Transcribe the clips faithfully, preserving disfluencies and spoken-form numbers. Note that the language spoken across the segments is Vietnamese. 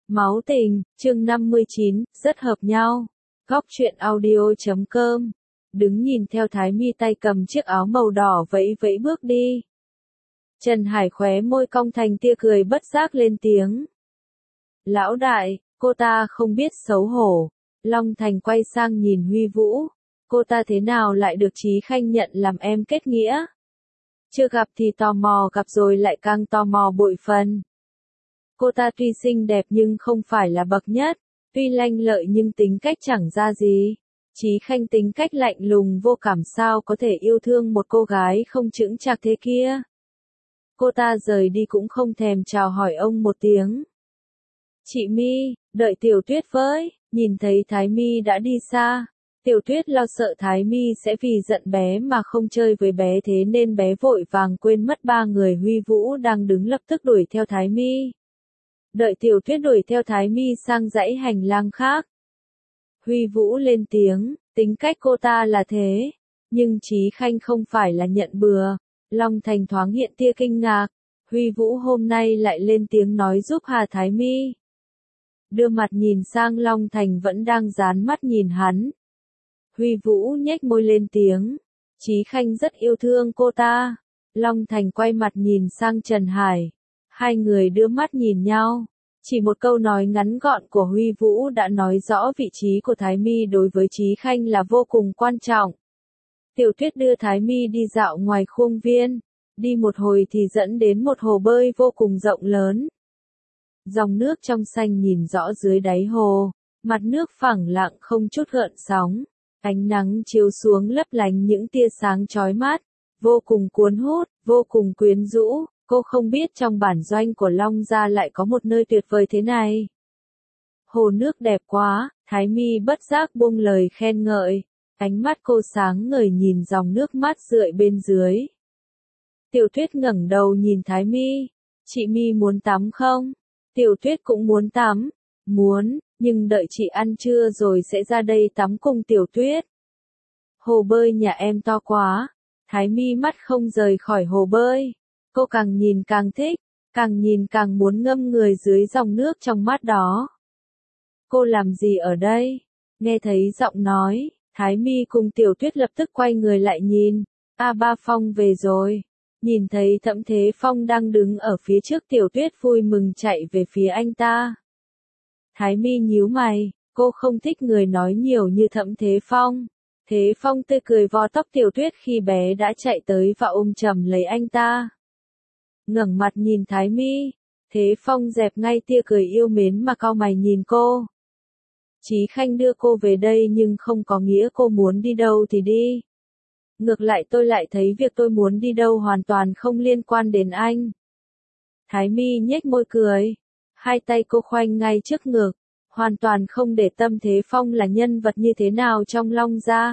Máu tình, chương năm mươi chín, rất hợp nhau. Góc truyện audio chấm com. Đứng nhìn theo Thái Mi tay cầm chiếc áo màu đỏ vẫy vẫy bước đi. Trần Hải khóe môi cong thành tia cười bất giác lên tiếng. Lão đại, cô ta không biết xấu hổ. Long Thành quay sang nhìn Huy Vũ. Cô ta thế nào lại được Chí Khanh nhận làm em kết nghĩa? Chưa gặp thì tò mò, gặp rồi lại càng tò mò bội phần. Cô ta tuy xinh đẹp nhưng không phải là bậc nhất, tuy lanh lợi nhưng tính cách chẳng ra gì. Chí Khanh tính cách lạnh lùng vô cảm, sao có thể yêu thương một cô gái không chững chạc thế kia. Cô ta rời đi cũng không thèm chào hỏi ông một tiếng. Chị Mi, đợi Tiểu Tuyết với. Nhìn thấy Thái Mi đã đi xa, Tiểu Tuyết lo sợ Thái Mi sẽ vì giận bé mà không chơi với bé, thế nên bé vội vàng quên mất ba người Huy Vũ đang đứng, lập tức đuổi theo Thái Mi. Đợi Tiểu Tuyết đuổi theo Thái Mi sang dãy hành lang khác. Huy Vũ lên tiếng, tính cách cô ta là thế, nhưng Chí Khanh không phải là nhận bừa. Long Thành thoáng hiện tia kinh ngạc, Huy Vũ hôm nay lại lên tiếng nói giúp Hà Thái Mi. Đưa mặt nhìn sang Long Thành vẫn đang dán mắt nhìn hắn. Huy Vũ nhếch môi lên tiếng, Chí Khanh rất yêu thương cô ta. Long Thành quay mặt nhìn sang Trần Hải. Hai người đưa mắt nhìn nhau. Chỉ một câu nói ngắn gọn của Huy Vũ đã nói rõ vị trí của Thái Mi đối với Chí Khanh là vô cùng quan trọng. Tiểu Tuyết đưa Thái Mi đi dạo ngoài khuôn viên. Đi một hồi thì dẫn đến một hồ bơi vô cùng rộng lớn. Dòng nước trong xanh nhìn rõ dưới đáy hồ. Mặt nước phẳng lặng không chút gợn sóng. Ánh nắng chiếu xuống lấp lánh những tia sáng chói mắt. Vô cùng cuốn hút, vô cùng quyến rũ. Cô không biết trong bản doanh của Long Gia lại có một nơi tuyệt vời thế này. Hồ nước đẹp quá, Thái Mi bất giác buông lời khen ngợi. Ánh mắt cô sáng ngời nhìn dòng nước mát rượi bên dưới. Tiểu Tuyết ngẩng đầu nhìn Thái Mi. Chị Mi muốn tắm không? Tiểu Tuyết cũng muốn tắm. Muốn, nhưng đợi chị ăn trưa rồi sẽ ra đây tắm cùng Tiểu Tuyết. Hồ bơi nhà em to quá. Thái Mi mắt không rời khỏi hồ bơi. Cô càng nhìn càng thích, càng nhìn càng muốn ngâm người dưới dòng nước trong mát đó. Cô làm gì ở đây? Nghe thấy giọng nói, Thái Mi cùng Tiểu Tuyết lập tức quay người lại nhìn. A Ba Phong về rồi. Nhìn thấy Thẩm Thế Phong đang đứng ở phía trước, Tiểu Tuyết vui mừng chạy về phía anh ta. Thái Mi nhíu mày, cô không thích người nói nhiều như Thẩm Thế Phong. Thế Phong tươi cười vò tóc Tiểu Tuyết khi bé đã chạy tới và ôm chầm lấy anh ta. Ngẩng mặt nhìn Thái Mi, Thế Phong dẹp ngay tia cười yêu mến mà cau mày nhìn cô. Chí Khanh đưa cô về đây nhưng không có nghĩa cô muốn đi đâu thì đi. Ngược lại tôi lại thấy việc tôi muốn đi đâu hoàn toàn không liên quan đến anh. Thái Mi nhếch môi cười, hai tay cô khoanh ngay trước ngực, hoàn toàn không để tâm Thế Phong là nhân vật như thế nào trong Long Gia.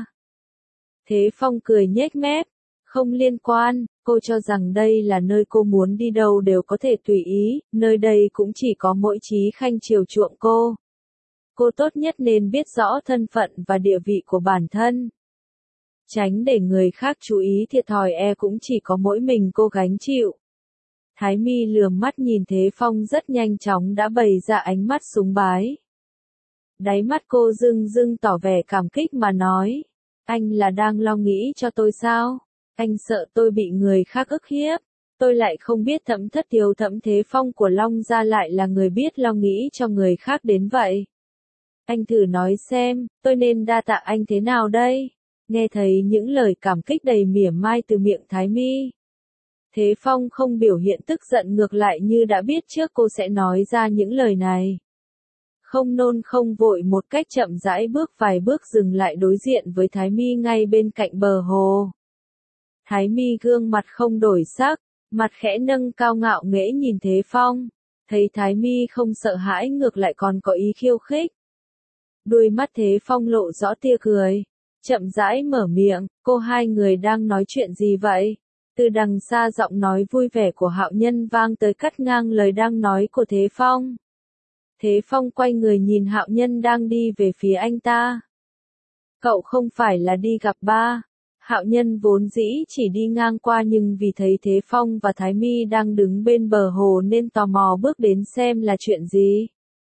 Thế Phong cười nhếch mép, không liên quan. Cô cho rằng đây là nơi cô muốn đi đâu đều có thể tùy ý, nơi đây cũng chỉ có mỗi Chí Khanh chiều chuộng cô. Cô tốt nhất nên biết rõ thân phận và địa vị của bản thân. Tránh để người khác chú ý thiệt thòi, e cũng chỉ có mỗi mình cô gánh chịu. Thái Mi lườm mắt nhìn Thế Phong rất nhanh chóng đã bày ra ánh mắt sùng bái. Đáy mắt cô rưng rưng tỏ vẻ cảm kích mà nói. Anh là đang lo nghĩ cho tôi sao? Anh sợ tôi bị người khác ức hiếp. Tôi lại không biết Thẩm Thất Tiếu Thẩm Thế Phong của Long Gia lại là người biết lo nghĩ cho người khác đến vậy. Anh thử nói xem, tôi nên đa tạ anh thế nào đây? Nghe thấy những lời cảm kích đầy mỉa mai từ miệng Thái Mi. Thế Phong không biểu hiện tức giận, ngược lại như đã biết trước cô sẽ nói ra những lời này. Không nôn không vội, một cách chậm rãi bước vài bước dừng lại đối diện với Thái Mi ngay bên cạnh bờ hồ. Thái Mi gương mặt không đổi sắc, mặt khẽ nâng cao ngạo nghễ nhìn Thế Phong. Thấy Thái Mi không sợ hãi, ngược lại còn có ý khiêu khích. Đuôi mắt Thế Phong lộ rõ tia cười, chậm rãi mở miệng, cô hai người đang nói chuyện gì vậy? Từ đằng xa giọng nói vui vẻ của Hạo Nhân vang tới cắt ngang lời đang nói của Thế Phong. Thế Phong quay người nhìn Hạo Nhân đang đi về phía anh ta. Cậu không phải là đi gặp ba? Hạo Nhân vốn dĩ chỉ đi ngang qua nhưng vì thấy Thế Phong và Thái Mi đang đứng bên bờ hồ nên tò mò bước đến xem là chuyện gì.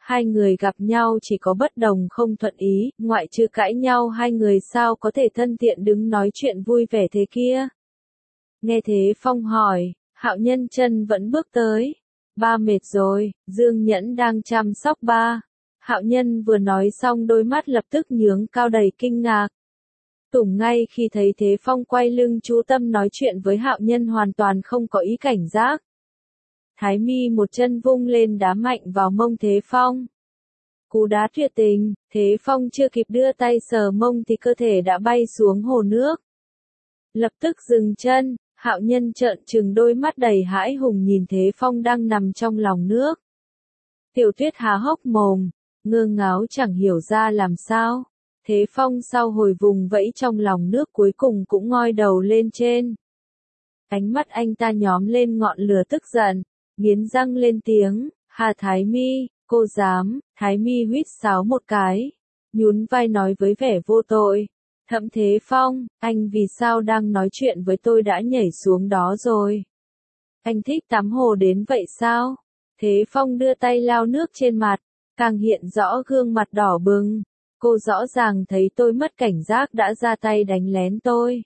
Hai người gặp nhau chỉ có bất đồng không thuận ý, ngoại trừ cãi nhau hai người sao có thể thân thiện đứng nói chuyện vui vẻ thế kia. Nghe thế Phong hỏi, Hạo Nhân chân vẫn bước tới. Ba mệt rồi, Dương Nhẫn đang chăm sóc ba. Hạo Nhân vừa nói xong đôi mắt lập tức nhướng cao đầy kinh ngạc. Tùng ngay khi thấy Thế Phong quay lưng chú tâm nói chuyện với Hạo Nhân hoàn toàn không có ý cảnh giác. Thái Mi một chân vung lên đá mạnh vào mông Thế Phong. Cú đá tuyệt tình, Thế Phong chưa kịp đưa tay sờ mông thì cơ thể đã bay xuống hồ nước. Lập tức dừng chân, Hạo Nhân trợn trừng đôi mắt đầy hãi hùng nhìn Thế Phong đang nằm trong lòng nước. Tiểu Tuyết há hốc mồm, ngơ ngáo chẳng hiểu ra làm sao. Thế Phong sau hồi vùng vẫy trong lòng nước cuối cùng cũng ngoi đầu lên trên. Ánh mắt anh ta nhóm lên ngọn lửa tức giận, nghiến răng lên tiếng, Hà Thái Mi, cô dám. Thái Mi huýt sáo một cái, nhún vai nói với vẻ vô tội. Thẩm Thế Phong, anh vì sao đang nói chuyện với tôi đã nhảy xuống đó rồi? Anh thích tắm hồ đến vậy sao? Thế Phong đưa tay lau nước trên mặt, càng hiện rõ gương mặt đỏ bừng. Cô rõ ràng thấy tôi mất cảnh giác đã ra tay đánh lén tôi.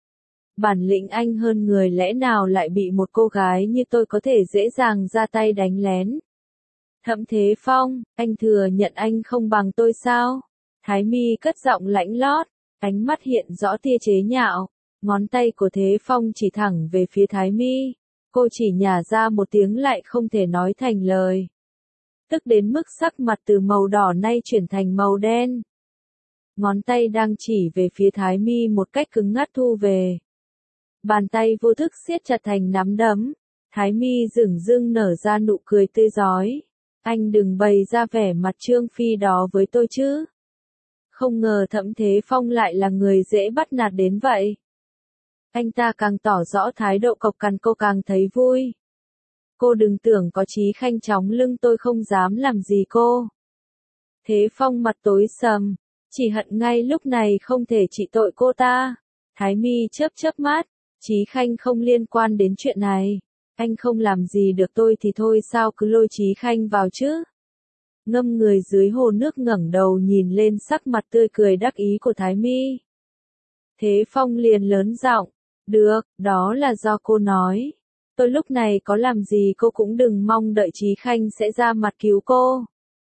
Bản lĩnh anh hơn người lẽ nào lại bị một cô gái như tôi có thể dễ dàng ra tay đánh lén? Thẩm Thế Phong, anh thừa nhận anh không bằng tôi sao? Thái Mi cất giọng lãnh lót, ánh mắt hiện rõ tia chế nhạo. Ngón tay của Thế Phong chỉ thẳng về phía Thái Mi. Cô chỉ nhả ra một tiếng lại không thể nói thành lời. Tức đến mức sắc mặt từ màu đỏ nay chuyển thành màu đen. Ngón tay đang chỉ về phía Thái Mi một cách cứng ngắt thu về. Bàn tay vô thức siết chặt thành nắm đấm. Thái Mi dửng dưng nở ra nụ cười tươi rói. Anh đừng bày ra vẻ mặt Trương Phi đó với tôi chứ. Không ngờ Thẩm Thế Phong lại là người dễ bắt nạt đến vậy. Anh ta càng tỏ rõ thái độ cộc cằn cô càng thấy vui. Cô đừng tưởng có Chí Khanh chóng lưng tôi không dám làm gì cô. Thế Phong mặt tối sầm, chỉ hận ngay lúc này không thể trị tội cô ta. Thái Mi chớp chớp mắt, Chí Khanh không liên quan đến chuyện này. Anh không làm gì được tôi thì thôi sao cứ lôi Chí Khanh vào chứ. Ngâm người dưới hồ nước ngẩng đầu nhìn lên sắc mặt tươi cười đắc ý của Thái Mi. Thế Phong liền lớn giọng, được, đó là do cô nói. Tôi lúc này có làm gì cô cũng đừng mong đợi Chí Khanh sẽ ra mặt cứu cô.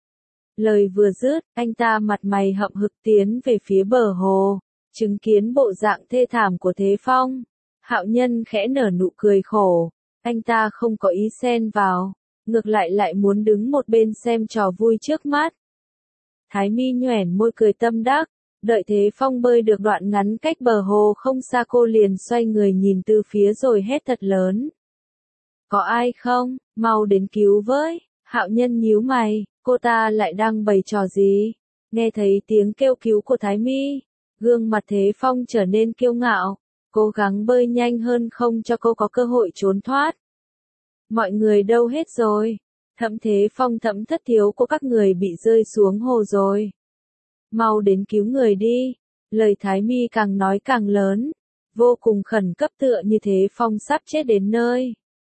Lời vừa dứt, anh ta mặt mày hậm hực tiến về phía bờ hồ, chứng kiến bộ dạng thê thảm của Thế Phong. Hạo Nhân khẽ nở nụ cười khổ, anh ta không có ý xen vào, ngược lại lại muốn đứng một bên xem trò vui trước mắt. Thái Mi nhoẻn môi cười tâm đắc, đợi Thế Phong bơi được đoạn ngắn cách bờ hồ không xa cô liền xoay người nhìn từ phía rồi hét thật lớn. Có ai không, mau đến cứu với. Hạo Nhân nhíu mày, cô ta lại đang bày trò gì? Nghe thấy tiếng kêu cứu của Thái Mi, gương mặt Thế Phong trở nên kiêu ngạo, cố gắng bơi nhanh hơn không cho cô có cơ hội trốn thoát. Mọi người đâu hết rồi? Thẩm Thế Phong thẩm thất thiếu của các người bị rơi xuống hồ rồi. Mau đến cứu người đi. Lời Thái Mi càng nói càng lớn, vô cùng khẩn cấp tựa như Thế Phong sắp chết đến nơi.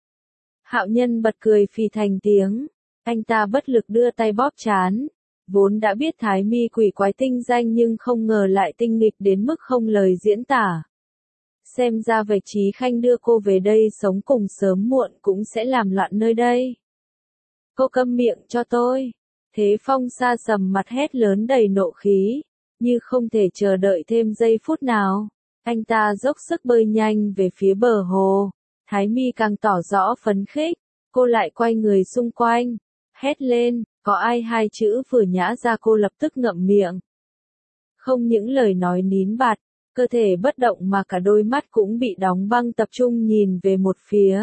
Hạo Nhân bật cười phì thành tiếng, anh ta bất lực đưa tay bóp trán, vốn đã biết Thái Mi quỷ quái tinh danh nhưng không ngờ lại tinh nghịch đến mức không lời diễn tả. Xem ra Vạch Chí Khanh đưa cô về đây sống cùng sớm muộn cũng sẽ làm loạn nơi đây. Cô câm miệng cho tôi. Thế Phong xa sầm mặt hét lớn đầy nộ khí, như không thể chờ đợi thêm giây phút nào. Anh ta dốc sức bơi nhanh về phía bờ hồ. Thái Mi càng tỏ rõ phấn khích, cô lại quay người xung quanh, hét lên, có ai hai chữ vừa nhã ra cô lập tức ngậm miệng. Không những lời nói nín bặt, cơ thể bất động mà cả đôi mắt cũng bị đóng băng tập trung nhìn về một phía.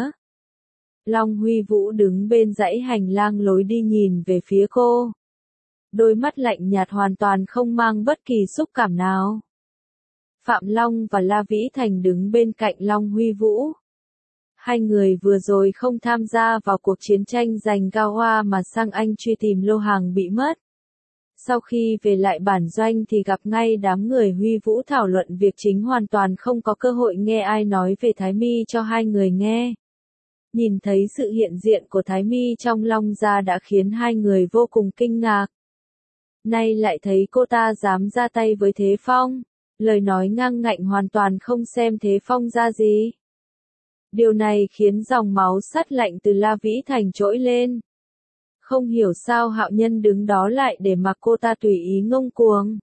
Long Huy Vũ đứng bên dãy hành lang lối đi nhìn về phía cô. Đôi mắt lạnh nhạt hoàn toàn không mang bất kỳ xúc cảm nào. Phạm Long và La Vĩ Thành đứng bên cạnh Long Huy Vũ. Hai người vừa rồi không tham gia vào cuộc chiến tranh giành Cao Hoa mà sang Anh truy tìm lô hàng bị mất. Sau khi về lại bản doanh thì gặp ngay đám người Huy Vũ thảo luận việc chính hoàn toàn không có cơ hội nghe ai nói về Thái Mi cho hai người nghe. Nhìn thấy sự hiện diện của Thái Mi trong Long Gia đã khiến hai người vô cùng kinh ngạc. Nay lại thấy cô ta dám ra tay với Thế Phong, lời nói ngang ngạnh hoàn toàn không xem Thế Phong ra gì. Điều này khiến dòng máu sắt lạnh từ La Vĩ Thành trỗi lên. Không hiểu sao Hạo Nhân đứng đó lại để mặc cô ta tùy ý ngông cuồng.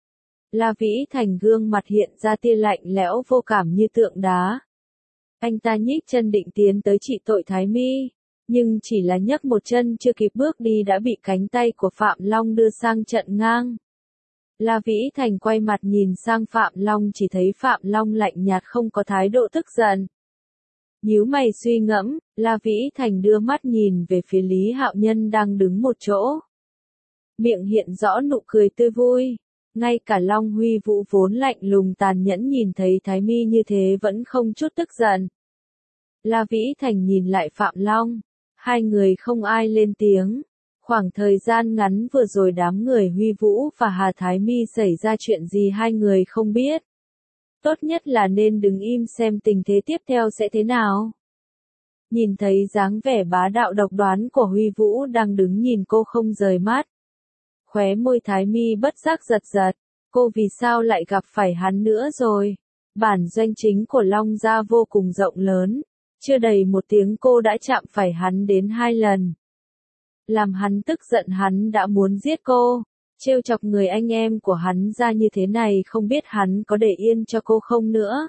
La Vĩ Thành gương mặt hiện ra tia lạnh lẽo vô cảm như tượng đá. Anh ta nhích chân định tiến tới trị tội Thái Mi, nhưng chỉ là nhấc một chân chưa kịp bước đi đã bị cánh tay của Phạm Long đưa sang trận ngang. La Vĩ Thành quay mặt nhìn sang Phạm Long, chỉ thấy Phạm Long lạnh nhạt không có thái độ tức giận. Nhíu mày suy ngẫm, La Vĩ Thành đưa mắt nhìn về phía Lý Hạo Nhân đang đứng một chỗ. Miệng hiện rõ nụ cười tươi vui. Ngay cả Long Huy Vũ vốn lạnh lùng tàn nhẫn nhìn thấy Thái Mi như thế vẫn không chút tức giận. La Vĩ Thành nhìn lại Phạm Long. Hai người không ai lên tiếng. Khoảng thời gian ngắn vừa rồi đám người Huy Vũ và Hà Thái Mi xảy ra chuyện gì hai người không biết. Tốt nhất là nên đứng im xem tình thế tiếp theo sẽ thế nào. Nhìn thấy dáng vẻ bá đạo độc đoán của Huy Vũ đang đứng nhìn cô không rời mắt. Khóe môi Thái Mi bất giác giật giật, cô vì sao lại gặp phải hắn nữa rồi? Bản doanh chính của Long Gia vô cùng rộng lớn, chưa đầy một tiếng cô đã chạm phải hắn đến hai lần. Làm hắn tức giận, hắn đã muốn giết cô, trêu chọc người anh em của hắn ra như thế này, không biết hắn có để yên cho cô không nữa.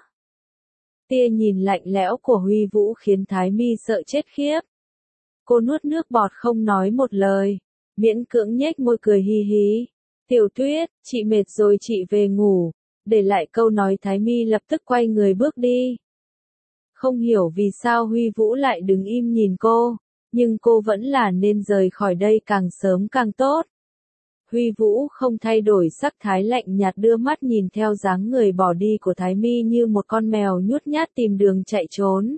Tia nhìn lạnh lẽo của Huy Vũ khiến Thái Mi sợ chết khiếp. Cô nuốt nước bọt không nói một lời. Miễn cưỡng nhếch môi cười hi hí. Tiểu Tuyết, chị mệt rồi chị về ngủ. Để lại câu nói Thái Mi lập tức quay người bước đi. Không hiểu vì sao Huy Vũ lại đứng im nhìn cô, nhưng cô vẫn là nên rời khỏi đây càng sớm càng tốt. Huy Vũ không thay đổi sắc thái lạnh nhạt, đưa mắt nhìn theo dáng người bỏ đi của Thái Mi như một con mèo nhút nhát tìm đường chạy trốn.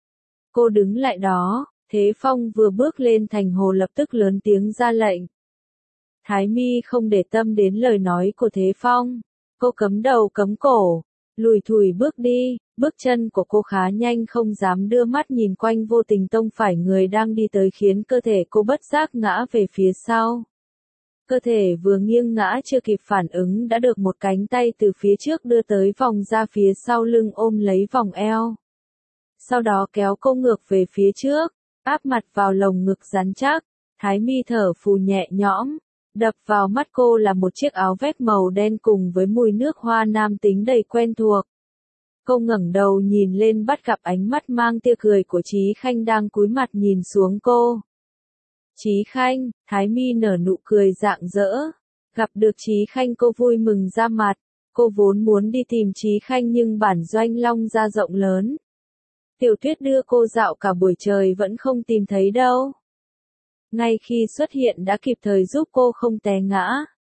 Cô đứng lại đó. Thế Phong vừa bước lên thành hồ lập tức lớn tiếng ra lệnh. Thái Mi không để tâm đến lời nói của Thế Phong. Cô cấm đầu cấm cổ, lùi thủi bước đi, bước chân của cô khá nhanh, không dám đưa mắt nhìn quanh, vô tình tông phải người đang đi tới khiến cơ thể cô bất giác ngã về phía sau. Cơ thể vừa nghiêng ngã chưa kịp phản ứng đã được một cánh tay từ phía trước đưa tới vòng ra phía sau lưng ôm lấy vòng eo. Sau đó kéo cô ngược về phía trước. Áp mặt vào lồng ngực rắn chắc, Thái Mi thở phù nhẹ nhõm, đập vào mắt cô là một chiếc áo vest màu đen cùng với mùi nước hoa nam tính đầy quen thuộc. Cô ngẩng đầu nhìn lên bắt gặp ánh mắt mang tia cười của Chí Khanh đang cúi mặt nhìn xuống cô. Chí Khanh, Thái Mi nở nụ cười rạng rỡ, gặp được Chí Khanh cô vui mừng ra mặt, cô vốn muốn đi tìm Chí Khanh nhưng bản doanh Long Gia rộng lớn. Tiểu Tuyết đưa cô dạo cả buổi trời vẫn không tìm thấy đâu. Ngay khi xuất hiện đã kịp thời giúp cô không té ngã.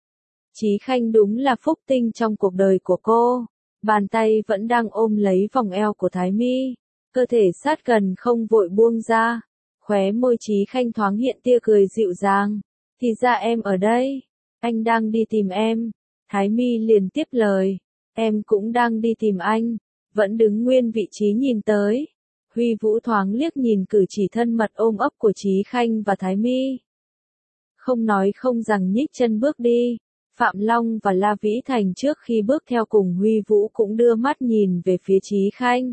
Chí Khanh đúng là phúc tinh trong cuộc đời của cô. Bàn tay vẫn đang ôm lấy vòng eo của Thái Mi, cơ thể sát gần không vội buông ra. Khóe môi Chí Khanh thoáng hiện tia cười dịu dàng. Thì ra em ở đây, anh đang đi tìm em. Thái Mi liền tiếp lời, em cũng đang đi tìm anh. Vẫn đứng nguyên vị trí nhìn tới. Huy Vũ thoáng liếc nhìn cử chỉ thân mật ôm ấp của Chí Khanh và Thái Mi. Không nói không rằng nhích chân bước đi. Phạm Long và La Vĩ Thành trước khi bước theo cùng Huy Vũ cũng đưa mắt nhìn về phía Chí Khanh.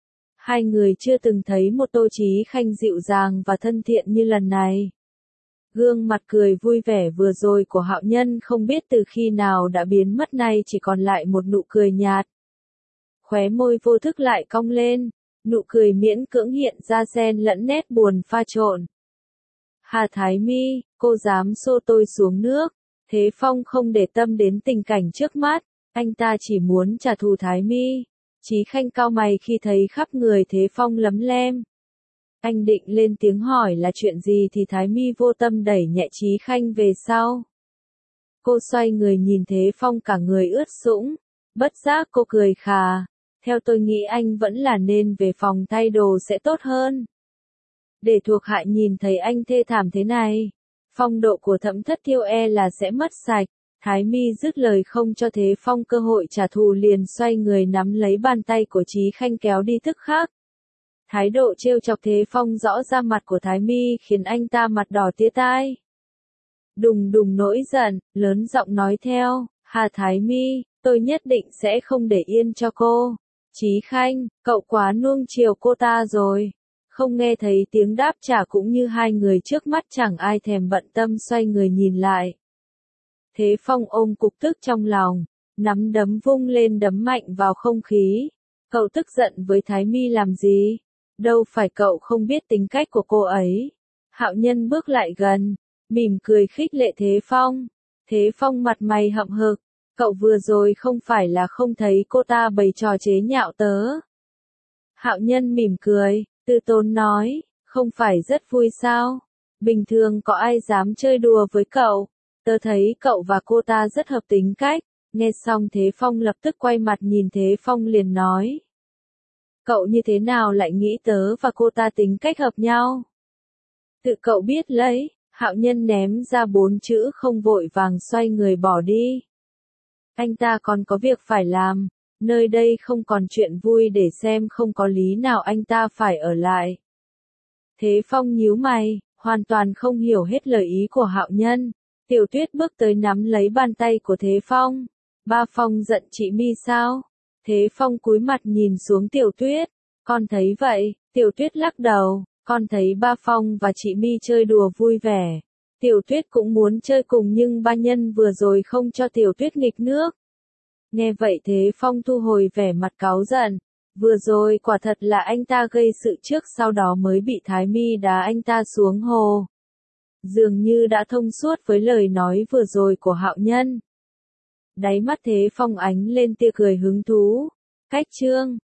Hai người chưa từng thấy một Tô Chí Khanh dịu dàng và thân thiện như lần này. Gương mặt cười vui vẻ vừa rồi của Hạo Nhân không biết từ khi nào đã biến mất, nay chỉ còn lại một nụ cười nhạt. Khóe môi vô thức lại cong lên, nụ cười miễn cưỡng hiện ra xen lẫn nét buồn pha trộn. Hà Thái Mi, cô dám xô tôi xuống nước. Thế Phong không để tâm đến tình cảnh trước mắt, anh ta chỉ muốn trả thù Thái Mi. Chí Khanh cau mày khi thấy khắp người Thế Phong lấm lem. Anh định lên tiếng hỏi là chuyện gì thì Thái Mi vô tâm đẩy nhẹ Chí Khanh về sau. Cô xoay người nhìn Thế Phong cả người ướt sũng, bất giác cô cười khà. Theo tôi nghĩ anh vẫn là nên về phòng thay đồ sẽ tốt hơn. Để thuộc hạ nhìn thấy anh thê thảm thế này, phong độ của Thẩm Thất Thiêu e là sẽ mất sạch. Thái Mi dứt lời không cho Thế Phong cơ hội trả thù, liền xoay người nắm lấy bàn tay của Chí Khanh kéo đi tức khắc. Thái độ trêu chọc Thế Phong rõ ra mặt của Thái Mi khiến anh ta mặt đỏ tía tai. Đùng đùng nổi giận, lớn giọng nói theo, Hà Thái Mi, tôi nhất định sẽ không để yên cho cô. Chí Khanh, cậu quá nuông chiều cô ta rồi. Không nghe thấy tiếng đáp trả cũng như hai người trước mắt chẳng ai thèm bận tâm xoay người nhìn lại. Thế Phong ôm cục tức trong lòng, nắm đấm vung lên đấm mạnh vào không khí. Cậu tức giận với Thái Mi làm gì? Đâu phải cậu không biết tính cách của cô ấy. Hạo Nhân bước lại gần, mỉm cười khích lệ Thế Phong. Thế Phong mặt mày hậm hực, cậu vừa rồi không phải là không thấy cô ta bày trò chế nhạo tớ. Hạo Nhân mỉm cười, từ tốn nói, không phải rất vui sao? Bình thường có ai dám chơi đùa với cậu? Tớ thấy cậu và cô ta rất hợp tính cách. Nghe xong Thế Phong lập tức quay mặt nhìn Thế Phong liền nói. Cậu như thế nào lại nghĩ tớ và cô ta tính cách hợp nhau? Tự cậu biết lấy, Hạo Nhân ném ra bốn chữ không vội vàng xoay người bỏ đi. Anh ta còn có việc phải làm, nơi đây không còn chuyện vui để xem, không có lý nào anh ta phải ở lại. Thế Phong nhíu mày, hoàn toàn không hiểu hết lời ý của Hạo Nhân. Tiểu Tuyết bước tới nắm lấy bàn tay của Thế Phong. Ba Phong giận chị Mi sao? Thế Phong cúi mặt nhìn xuống Tiểu Tuyết. Con thấy vậy, Tiểu Tuyết lắc đầu. Con thấy ba Phong và chị Mi chơi đùa vui vẻ. Tiểu Tuyết cũng muốn chơi cùng nhưng ba nhân vừa rồi không cho Tiểu Tuyết nghịch nước. Nghe vậy Thế Phong thu hồi vẻ mặt cáu giận. Vừa rồi quả thật là anh ta gây sự trước, sau đó mới bị Thái Mi đá anh ta xuống hồ. Dường như đã thông suốt với lời nói vừa rồi của Hạo Nhân. Đáy mắt Thế Phong ánh lên tia cười hứng thú. Cách chương